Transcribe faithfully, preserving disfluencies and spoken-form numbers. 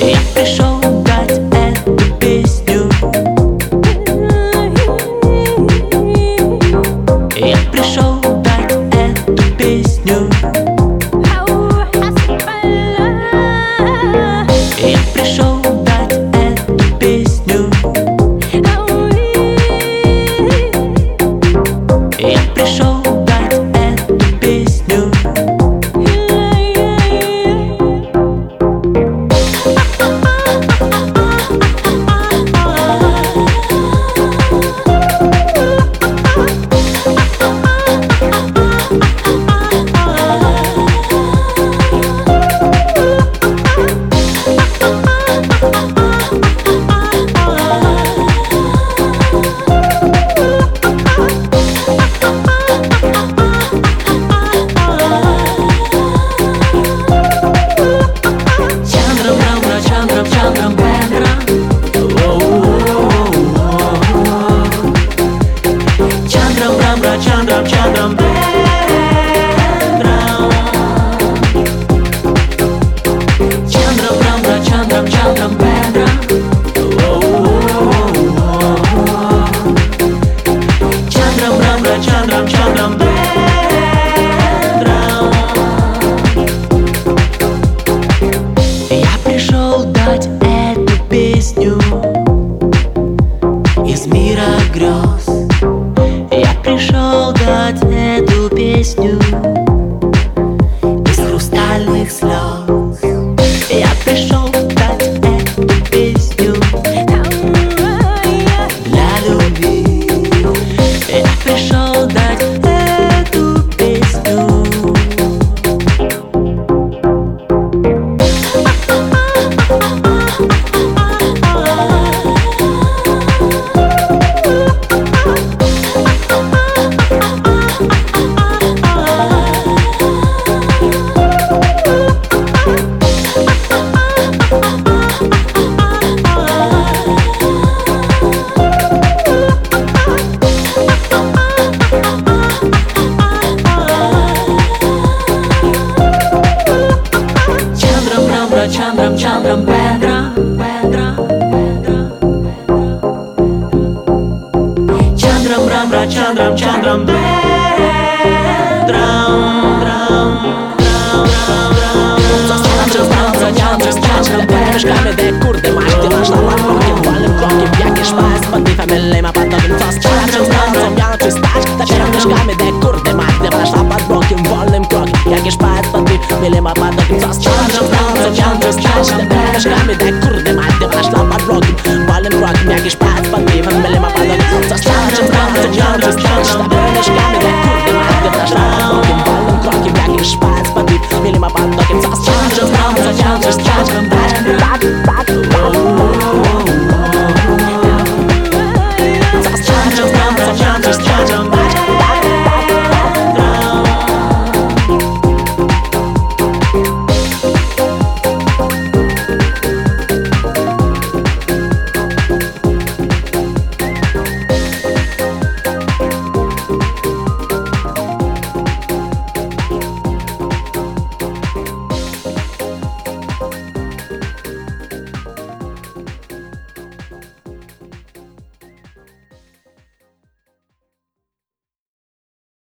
Я пришел дать эту песню. Я пришел дать эту песню. Я пришел дать эту песню. Я пришел дать эту песню. Chandram, Chandram, Chandram, Chandram, Chandram, Chandram, Chandram, Chandram, Chandram, Я пришел дать эту песню из мира грез. Я пришел дать эту песню из хрустальных слез. Я пришел дать эту песню для любви. Я пришел дать эту песню. Chandram, Chandram, Pendra, Pendra, Chandram, Ramra, Chandram, Chandram, Pendra, Мешками, де курди, мать, наш талант років, вальним кроків, як і шпайс, банди, фаміліма, пантогін, фас, чаранчем, станцем, яночий стач, та черем мешками, де курди, мать, наш талант років, вальним кроків, як і шпайс, банди, фаміліма, пантогін, фас, чаранчем, станцем, яночий стач, та черем мешками, де курди, мать, наш талант років, вальним кроків, як і шпайс.